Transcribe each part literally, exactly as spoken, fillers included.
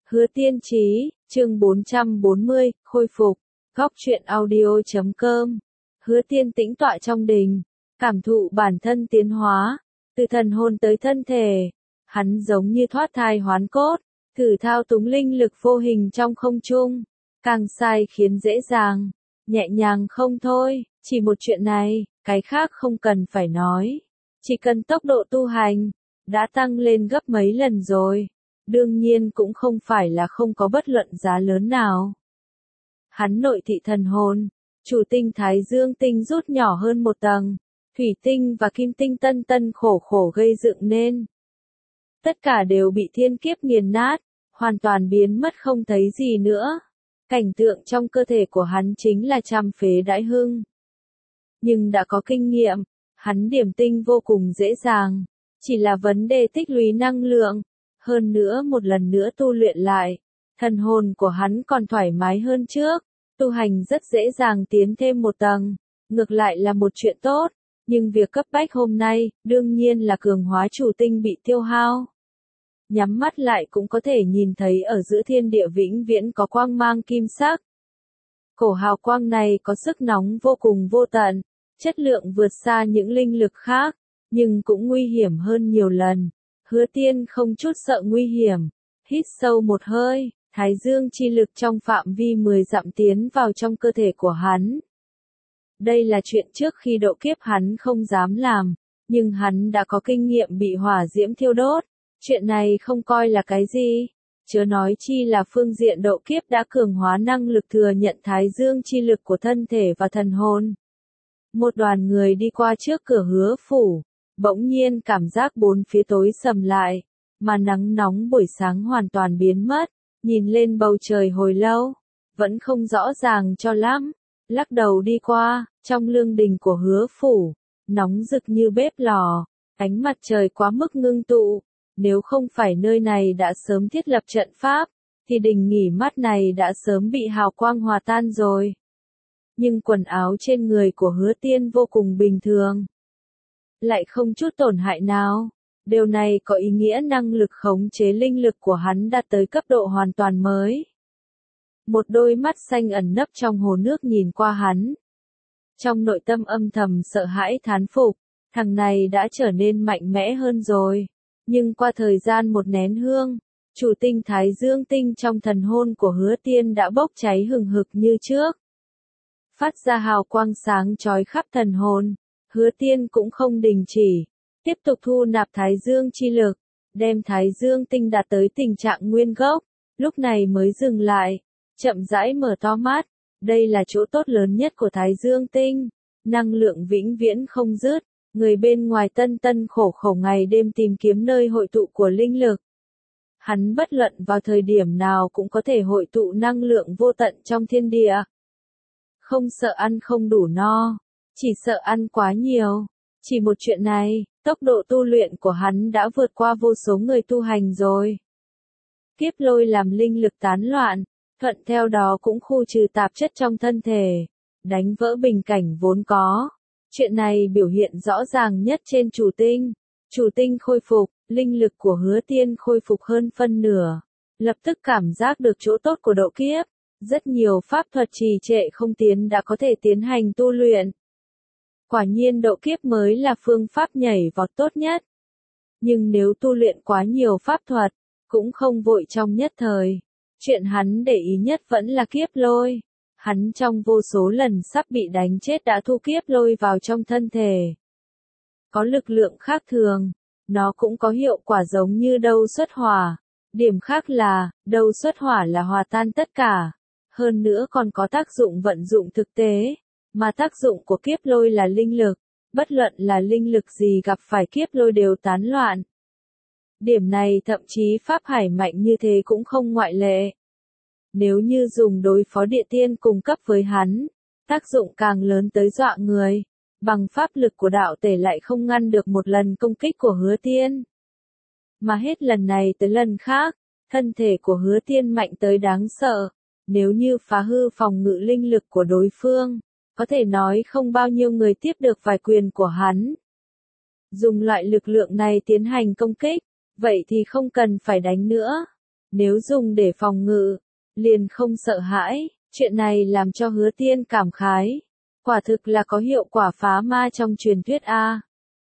Hứa Tiên Chí, chương bốn trăm bốn mươi, khôi phục, góc truyện audio chấm com. Hứa Tiên tĩnh tọa trong đình, cảm thụ bản thân tiến hóa, từ thần hồn tới thân thể. Hắn giống như thoát thai hoán cốt, thử thao túng linh lực vô hình trong không trung. Càng sai khiến dễ dàng, nhẹ nhàng không thôi, chỉ một chuyện này, cái khác không cần phải nói. Chỉ cần tốc độ tu hành, đã tăng lên gấp mấy lần rồi. Đương nhiên cũng không phải là không có bất luận giá lớn nào. Hắn nội thị thần hồn, chủ tinh Thái Dương tinh rút nhỏ hơn một tầng, thủy tinh và kim tinh tân tân khổ khổ gây dựng nên. Tất cả đều bị thiên kiếp nghiền nát, hoàn toàn biến mất không thấy gì nữa. Cảnh tượng trong cơ thể của hắn chính là trăm phế đãi hưng. Nhưng đã có kinh nghiệm, hắn điểm tinh vô cùng dễ dàng, chỉ là vấn đề tích lũy năng lượng. Hơn nữa một lần nữa tu luyện lại, thần hồn của hắn còn thoải mái hơn trước, tu hành rất dễ dàng tiến thêm một tầng, ngược lại là một chuyện tốt, nhưng việc cấp bách hôm nay, đương nhiên là cường hóa chủ tinh bị tiêu hao. Nhắm mắt lại cũng có thể nhìn thấy ở giữa thiên địa vĩnh viễn có quang mang kim sắc. Cổ hào quang này có sức nóng vô cùng vô tận, chất lượng vượt xa những linh lực khác, nhưng cũng nguy hiểm hơn nhiều lần. Hứa Tiên không chút sợ nguy hiểm, hít sâu một hơi, Thái Dương chi lực trong phạm vi mười dặm tiến vào trong cơ thể của hắn. Đây là chuyện trước khi độ kiếp hắn không dám làm, nhưng hắn đã có kinh nghiệm bị hỏa diễm thiêu đốt, chuyện này không coi là cái gì, chớ nói chi là phương diện độ kiếp đã cường hóa năng lực thừa nhận Thái Dương chi lực của thân thể và thần hồn. Một đoàn người đi qua trước cửa Hứa phủ. Bỗng nhiên cảm giác bốn phía tối sầm lại, mà nắng nóng buổi sáng hoàn toàn biến mất, nhìn lên bầu trời hồi lâu, vẫn không rõ ràng cho lắm, lắc đầu đi qua, trong lương đình của Hứa phủ, nóng rực như bếp lò, ánh mặt trời quá mức ngưng tụ, nếu không phải nơi này đã sớm thiết lập trận pháp, thì đình nghỉ mát này đã sớm bị hào quang hòa tan rồi. Nhưng quần áo trên người của Hứa Tiên vô cùng bình thường, lại không chút tổn hại nào. Điều này có ý nghĩa năng lực khống chế linh lực của hắn đạt tới cấp độ hoàn toàn mới. Một đôi mắt xanh ẩn nấp trong hồ nước nhìn qua hắn. Trong nội tâm âm thầm sợ hãi thán phục, thằng này đã trở nên mạnh mẽ hơn rồi. Nhưng qua thời gian một nén hương, chủ tinh Thái Dương tinh trong thần hồn của Hứa Tiên đã bốc cháy hừng hực như trước. Phát ra hào quang sáng chói khắp thần hồn. Hứa Tiên cũng không đình chỉ, tiếp tục thu nạp Thái Dương chi lực, đem Thái Dương tinh đạt tới tình trạng nguyên gốc, lúc này mới dừng lại, chậm rãi mở to mắt, đây là chỗ tốt lớn nhất của Thái Dương tinh, năng lượng vĩnh viễn không dứt, người bên ngoài tân tân khổ khổ ngày đêm tìm kiếm nơi hội tụ của linh lực. Hắn bất luận vào thời điểm nào cũng có thể hội tụ năng lượng vô tận trong thiên địa. Không sợ ăn không đủ no. Chỉ sợ ăn quá nhiều. Chỉ một chuyện này, tốc độ tu luyện của hắn đã vượt qua vô số người tu hành rồi. Kiếp lôi làm linh lực tán loạn, thuận theo đó cũng khu trừ tạp chất trong thân thể, đánh vỡ bình cảnh vốn có. Chuyện này biểu hiện rõ ràng nhất trên chủ tinh. Chủ tinh khôi phục, linh lực của Hứa Tiên khôi phục hơn phân nửa. Lập tức cảm giác được chỗ tốt của độ kiếp. Rất nhiều pháp thuật trì trệ không tiến đã có thể tiến hành tu luyện. Quả nhiên độ kiếp mới là phương pháp nhảy vọt tốt nhất. Nhưng nếu tu luyện quá nhiều pháp thuật, cũng không vội trong nhất thời. Chuyện hắn để ý nhất vẫn là kiếp lôi. Hắn trong vô số lần sắp bị đánh chết đã thu kiếp lôi vào trong thân thể. Có lực lượng khác thường, nó cũng có hiệu quả giống như đâu xuất hỏa. Điểm khác là, đâu xuất hỏa là hòa tan tất cả. Hơn nữa còn có tác dụng vận dụng thực tế. Mà tác dụng của kiếp lôi là linh lực, bất luận là linh lực gì gặp phải kiếp lôi đều tán loạn. Điểm này thậm chí pháp hải mạnh như thế cũng không ngoại lệ. Nếu như dùng đối phó địa tiên cùng cấp với hắn, tác dụng càng lớn tới dọa người, bằng pháp lực của đạo tể lại không ngăn được một lần công kích của Hứa Tiên. Mà hết lần này tới lần khác, thân thể của Hứa Tiên mạnh tới đáng sợ, nếu như phá hư phòng ngự linh lực của đối phương. Có thể nói không bao nhiêu người tiếp được vài quyền của hắn. Dùng loại lực lượng này tiến hành công kích, vậy thì không cần phải đánh nữa. nếu dùng để phòng ngự, liền không sợ hãi, chuyện này làm cho Hứa Tiên cảm khái. Quả thực là có hiệu quả phá ma trong truyền thuyết A.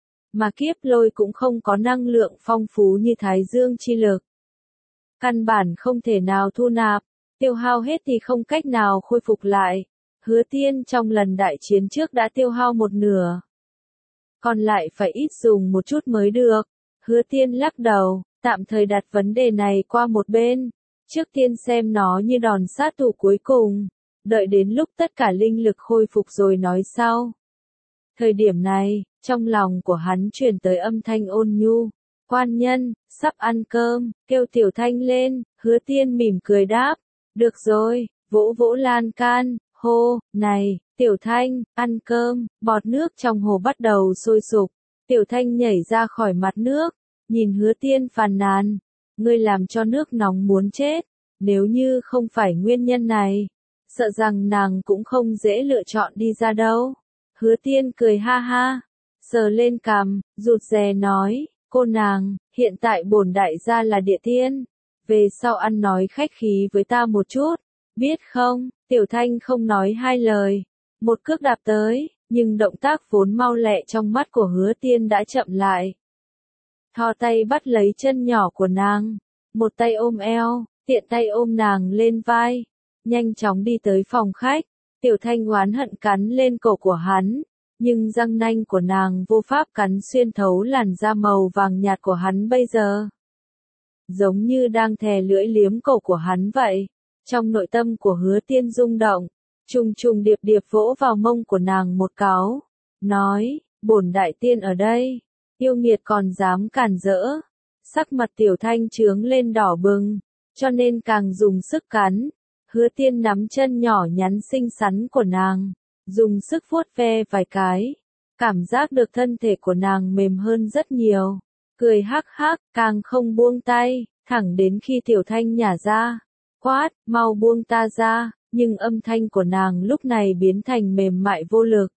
Mà kiếp lôi cũng không có năng lượng phong phú như Thái Dương chi lực. Căn bản không thể nào thu nạp, tiêu hao hết thì không cách nào khôi phục lại. Hứa Tiên trong lần đại chiến trước đã tiêu hao một nửa. Còn lại phải ít dùng một chút mới được. Hứa Tiên lắc đầu, tạm thời đặt vấn đề này qua một bên. Trước tiên xem nó như đòn sát thủ cuối cùng. Đợi đến lúc tất cả linh lực khôi phục rồi nói sau. Thời điểm này, trong lòng của hắn truyền tới âm thanh ôn nhu. Quan nhân, sắp ăn cơm, kêu Tiểu Thanh lên. Hứa Tiên mỉm cười đáp. Được rồi, vỗ vỗ lan can, hô, này, Tiểu Thanh, ăn cơm. Bọt nước trong hồ bắt đầu sôi sục. Tiểu Thanh nhảy ra khỏi mặt nước, nhìn Hứa Tiên phàn nàn. Ngươi làm cho nước nóng muốn chết. Nếu như không phải nguyên nhân này, sợ rằng nàng cũng không dễ lựa chọn đi ra đâu. Hứa Tiên cười ha ha, sờ lên cằm, rụt rè nói, cô nàng, hiện tại bổn đại gia là địa tiên, về sau ăn nói khách khí với ta một chút, biết không? Tiểu Thanh không nói hai lời, một cước đạp tới, nhưng động tác vốn mau lẹ trong mắt của Hứa Tiên đã chậm lại. Thò tay bắt lấy chân nhỏ của nàng, một tay ôm eo, tiện tay ôm nàng lên vai, nhanh chóng đi tới phòng khách. Tiểu Thanh oán hận cắn lên cổ của hắn, nhưng răng nanh của nàng vô pháp cắn xuyên thấu làn da màu vàng nhạt của hắn bây giờ. Giống như đang thè lưỡi liếm cổ của hắn vậy. Trong nội tâm của Hứa Tiên rung động, trùng trùng điệp điệp vỗ vào mông của nàng một cáo, nói, bổn đại tiên ở đây, yêu nghiệt còn dám cản rỡ. Sắc mặt Tiểu Thanh trướng lên đỏ bừng, cho nên càng dùng sức cắn. Hứa Tiên nắm chân nhỏ nhắn xinh xắn của nàng, dùng sức vuốt ve vài cái, cảm giác được thân thể của nàng mềm hơn rất nhiều, cười hắc hắc, càng không buông tay, thẳng đến khi Tiểu Thanh nhả ra, quát, mau buông ta ra, nhưng âm thanh của nàng lúc này biến thành mềm mại vô lực.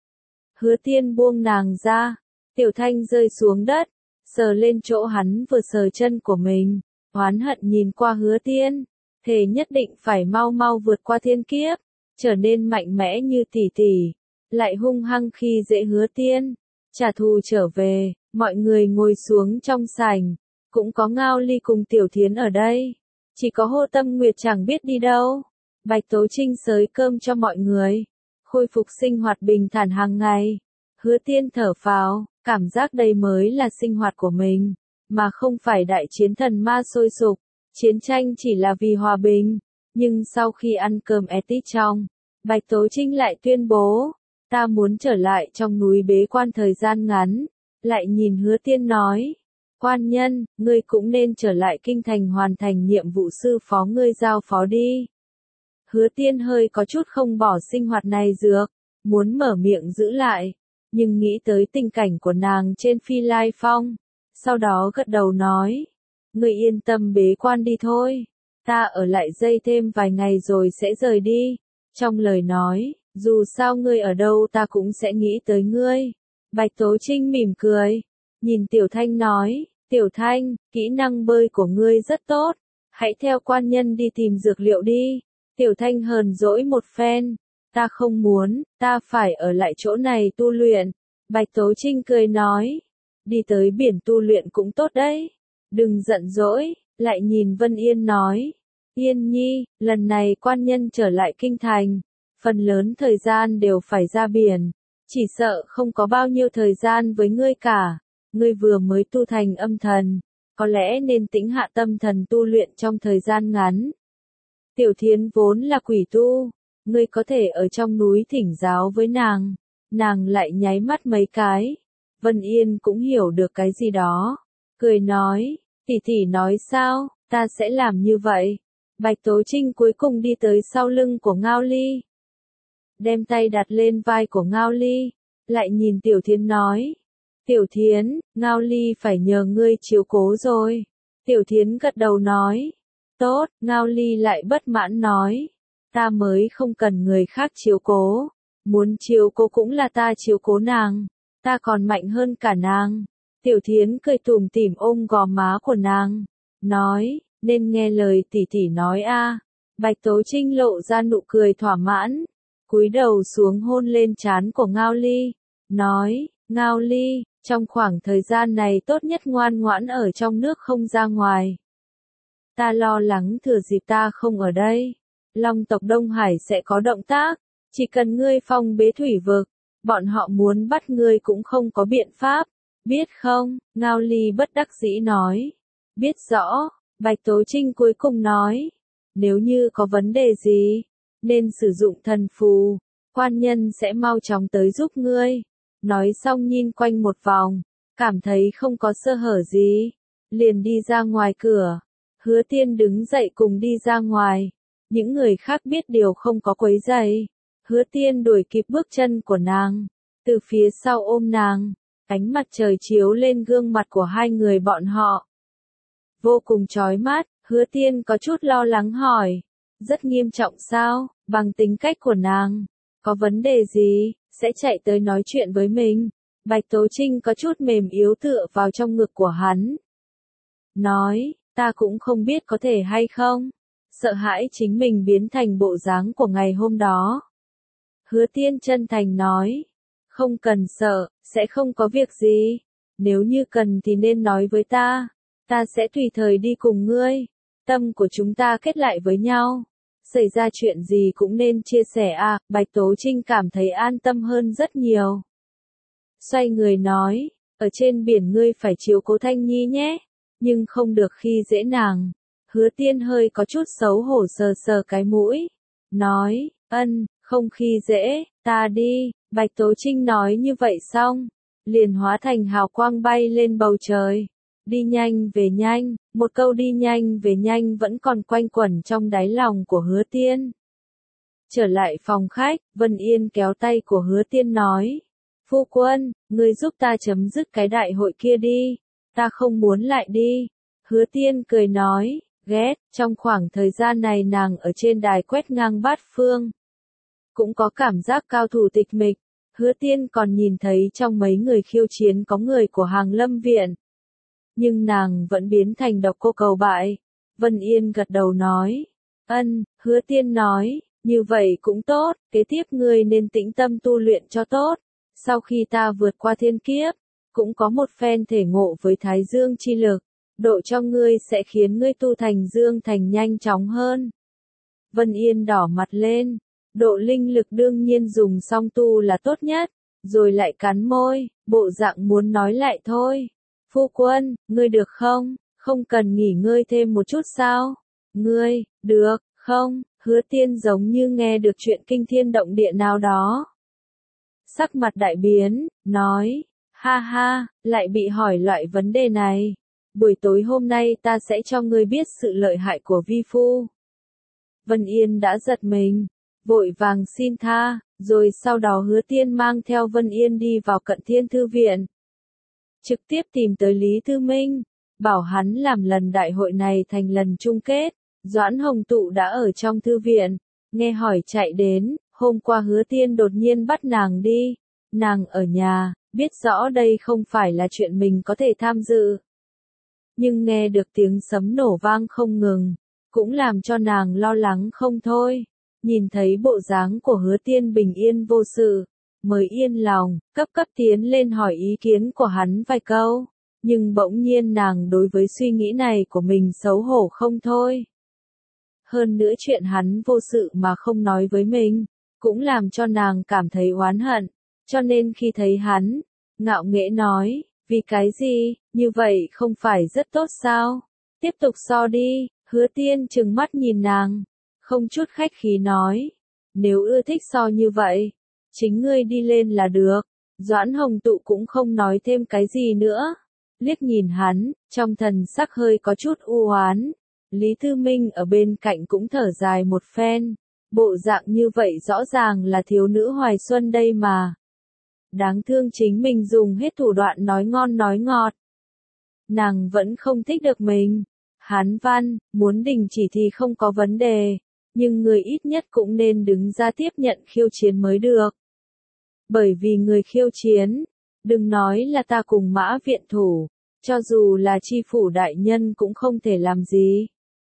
Hứa Tiên buông nàng ra, Tiểu Thanh rơi xuống đất, sờ lên chỗ hắn vừa sờ chân của mình, oán hận nhìn qua Hứa Tiên. Thề nhất định phải mau mau vượt qua thiên kiếp, trở nên mạnh mẽ như tỷ tỷ, lại hung hăng khi dễ Hứa Tiên, trả thù trở về. Mọi người ngồi xuống trong sảnh, cũng có Ngao Ly cùng Tiểu Thiến ở đây, chỉ có Hồ Tâm Nguyệt chẳng biết đi đâu. Bạch Tố Trinh xới cơm cho mọi người, khôi phục sinh hoạt bình thản hàng ngày. Hứa Tiên thở phào, cảm giác đây mới là sinh hoạt của mình, mà không phải đại chiến thần ma sôi sục. Chiến tranh chỉ là vì hòa bình, nhưng sau khi ăn cơm etit trong, Bạch Tố Trinh lại tuyên bố, ta muốn trở lại trong núi bế quan thời gian ngắn, lại nhìn Hứa Tiên nói, quan nhân, ngươi cũng nên trở lại kinh thành hoàn thành nhiệm vụ sư phó ngươi giao phó đi. Hứa Tiên hơi có chút không bỏ sinh hoạt này dược, muốn mở miệng giữ lại, nhưng nghĩ tới tình cảnh của nàng trên Phi Lai Phong, sau đó gật đầu nói, ngươi yên tâm bế quan đi thôi, ta ở lại dây thêm vài ngày rồi sẽ rời đi. Trong lời nói, dù sao ngươi ở đâu ta cũng sẽ nghĩ tới ngươi. Bạch Tố Trinh mỉm cười, nhìn Tiểu Thanh nói, Tiểu Thanh, kỹ năng bơi của ngươi rất tốt, hãy theo quan nhân đi tìm dược liệu đi. Tiểu Thanh hờn dỗi một phen, ta không muốn, ta phải ở lại chỗ này tu luyện. Bạch Tố Trinh cười nói, đi tới biển tu luyện cũng tốt đấy. Đừng giận dỗi, lại nhìn Vân Yên nói, Yên Nhi, lần này quan nhân trở lại kinh thành, phần lớn thời gian đều phải ra biển, chỉ sợ không có bao nhiêu thời gian với ngươi cả, ngươi vừa mới tu thành âm thần, có lẽ nên tĩnh hạ tâm thần tu luyện trong thời gian ngắn. Tiểu Thiến vốn là quỷ tu, ngươi có thể ở trong núi thỉnh giáo với nàng, nàng lại nháy mắt mấy cái, Vân Yên cũng hiểu được cái gì đó. Cười nói, tỷ tỷ nói sao, ta sẽ làm như vậy. Bạch Tố Trinh cuối cùng đi tới sau lưng của Ngao Ly, đem tay đặt lên vai của Ngao Ly, lại nhìn Tiểu Thiến nói, Tiểu Thiến, Ngao Ly phải nhờ ngươi chiếu cố rồi. Tiểu Thiến gật đầu nói, tốt. Ngao Ly lại bất mãn nói, ta mới không cần người khác chiếu cố, muốn chiếu cố cũng là ta chiếu cố nàng, ta còn mạnh hơn cả nàng. Tiểu Thiến cười tủm tỉm ôm gò má của nàng, nói, nên nghe lời tỷ tỷ nói a. Bạch Tố Trinh lộ ra nụ cười thỏa mãn, cúi đầu xuống hôn lên trán của Ngao Ly, nói, Ngao Ly, trong khoảng thời gian này tốt nhất ngoan ngoãn ở trong nước không ra ngoài. Ta lo lắng thừa dịp ta không ở đây, Long tộc Đông Hải sẽ có động tác, chỉ cần ngươi phong bế thủy vực, bọn họ muốn bắt ngươi cũng không có biện pháp, biết không? Ngao Ly bất đắc dĩ nói, biết rõ. Bạch Tố Trinh cuối cùng nói, nếu như có vấn đề gì, nên sử dụng thần phù, quan nhân sẽ mau chóng tới giúp ngươi. Nói xong nhìn quanh một vòng, cảm thấy không có sơ hở gì, liền đi ra ngoài cửa. Hứa Tiên đứng dậy cùng đi ra ngoài, những người khác biết điều không có quấy rầy. Hứa Tiên đuổi kịp bước chân của nàng, từ phía sau ôm nàng, ánh mặt trời chiếu lên gương mặt của hai người bọn họ. Vô cùng chói mắt, Hứa Tiên có chút lo lắng hỏi, rất nghiêm trọng sao? Bằng tính cách của nàng, có vấn đề gì, sẽ chạy tới nói chuyện với mình. Bạch Tố Trinh có chút mềm yếu tựa vào trong ngực của hắn. Nói, ta cũng không biết có thể hay không. Sợ hãi chính mình biến thành bộ dáng của ngày hôm đó. Hứa Tiên chân thành nói, không cần sợ, sẽ không có việc gì. Nếu như cần thì nên nói với ta, ta sẽ tùy thời đi cùng ngươi. Tâm của chúng ta kết lại với nhau. Xảy ra chuyện gì cũng nên chia sẻ à, Bạch Tố Trinh cảm thấy an tâm hơn rất nhiều. Xoay người nói, ở trên biển ngươi phải chiếu cố Thanh Nhi nhé, nhưng không được khi dễ nàng. Hứa Tiên hơi có chút xấu hổ sờ sờ cái mũi, nói, ân, không khi dễ, ta đi. Bạch Tố Trinh nói như vậy xong, liền hóa thành hào quang bay lên bầu trời. Đi nhanh về nhanh, một câu đi nhanh về nhanh vẫn còn quanh quẩn trong đáy lòng của Hứa Tiên. Trở lại phòng khách, Vân Yên kéo tay của Hứa Tiên nói, phu quân, ngươi giúp ta chấm dứt cái đại hội kia đi, ta không muốn lại đi. Hứa Tiên cười nói, ghét, trong khoảng thời gian này nàng ở trên đài quét ngang bát phương. Cũng có cảm giác cao thủ tịch mịch, Hứa Tiên còn nhìn thấy trong mấy người khiêu chiến có người của Hàng Lâm Viện. Nhưng nàng vẫn biến thành độc cô cầu bại. Vân Yên gật đầu nói, ân, Hứa Tiên nói, như vậy cũng tốt, kế tiếp ngươi nên tĩnh tâm tu luyện cho tốt. Sau khi ta vượt qua thiên kiếp, cũng có một phen thể ngộ với Thái Dương chi lực, độ cho ngươi sẽ khiến ngươi tu thành Dương thành nhanh chóng hơn. Vân Yên đỏ mặt lên, độ linh lực đương nhiên dùng song tu là tốt nhất, rồi lại cắn môi, bộ dạng muốn nói lại thôi. Phu quân, ngươi được không? Không cần nghỉ ngơi thêm một chút sao? Ngươi, được, không? Hứa Tiên giống như nghe được chuyện kinh thiên động địa nào đó. Sắc mặt đại biến, nói, ha ha, lại bị hỏi loại vấn đề này. Buổi tối hôm nay ta sẽ cho ngươi biết sự lợi hại của vi phu. Vân Yên đã giật mình, vội vàng xin tha, rồi sau đó Hứa Tiên mang theo Vân Yên đi vào Cận Thiên Thư Viện. Trực tiếp tìm tới Lý Thư Minh, bảo hắn làm lần đại hội này thành lần chung kết. Doãn Hồng Tụ đã ở trong thư viện, nghe hỏi chạy đến, hôm qua Hứa Tiên đột nhiên bắt nàng đi. Nàng ở nhà, biết rõ đây không phải là chuyện mình có thể tham dự. Nhưng nghe được tiếng sấm nổ vang không ngừng, cũng làm cho nàng lo lắng không thôi. Nhìn thấy bộ dáng của Hứa Tiên bình yên vô sự, mới yên lòng, cấp cấp tiến lên hỏi ý kiến của hắn vài câu. Nhưng bỗng nhiên nàng đối với suy nghĩ này của mình xấu hổ không thôi. Hơn nữa chuyện hắn vô sự mà không nói với mình, cũng làm cho nàng cảm thấy oán hận. Cho nên khi thấy hắn, ngạo nghễ nói, vì cái gì, như vậy không phải rất tốt sao? Tiếp tục so đi. Hứa Tiên trừng mắt nhìn nàng, không chút khách khí nói, nếu ưa thích so như vậy, chính ngươi đi lên là được. Doãn Hồng Tụ cũng không nói thêm cái gì nữa, liếc nhìn hắn, trong thần sắc hơi có chút u oán. Lý Thư Minh ở bên cạnh cũng thở dài một phen, bộ dạng như vậy rõ ràng là thiếu nữ hoài xuân đây mà. Đáng thương chính mình dùng hết thủ đoạn nói ngon nói ngọt. Nàng vẫn không thích được mình. Hán Văn, muốn đình chỉ thì không có vấn đề, nhưng người ít nhất cũng nên đứng ra tiếp nhận khiêu chiến mới được. Bởi vì người khiêu chiến, đừng nói là ta cùng Mã viện thủ, cho dù là chi phủ đại nhân cũng không thể làm gì.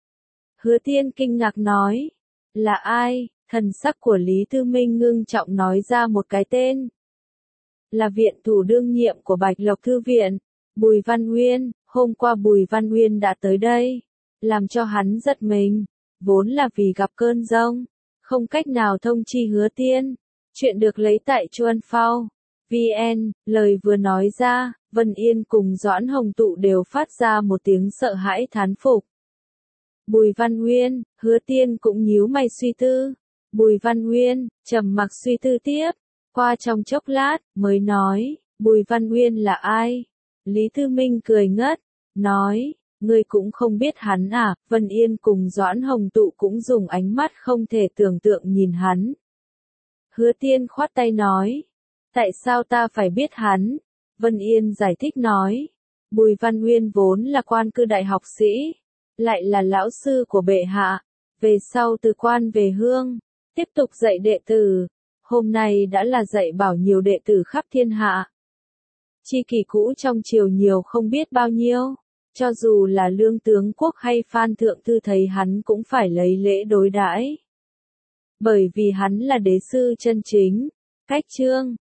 Hứa Tiên kinh ngạc nói. Là ai? Thần sắc của Lý Tư Minh ngưng trọng nói ra một cái tên. Là viện thủ đương nhiệm của Bạch Lộc Thư viện, Bùi Văn Uyên. Hôm qua Bùi Văn Uyên đã tới đây, làm cho hắn giật mình, vốn là vì gặp cơn giông, không cách nào thông chi Hứa Tiên. Chuyện được lấy tại Chuan Phao. vn, lời vừa nói ra, Vân Yên cùng Doãn Hồng Tụ đều phát ra một tiếng sợ hãi thán phục. Bùi Văn Uyên, Hứa Tiên cũng nhíu mày suy tư. Bùi Văn Uyên, trầm mặc suy tư tiếp, qua trong chốc lát, mới nói, Bùi Văn Uyên là ai? Lý Tư Minh cười ngất, nói, ngươi cũng không biết hắn à? Vân Yên cùng Doãn Hồng Tụ cũng dùng ánh mắt không thể tưởng tượng nhìn hắn. Hứa Tiên khoát tay nói, tại sao ta phải biết hắn? Vân Yên giải thích nói, Bùi Văn Uyên vốn là quan cư đại học sĩ, lại là lão sư của bệ hạ, về sau từ quan về hương, tiếp tục dạy đệ tử, hôm nay đã là dạy bảo nhiều đệ tử khắp thiên hạ. Chi kỷ cũ trong triều nhiều không biết bao nhiêu, cho dù là Lương Tướng Quốc hay Phan Thượng Thư thấy hắn cũng phải lấy lễ đối đãi. Bởi vì hắn là đế sư chân chính, cách chương.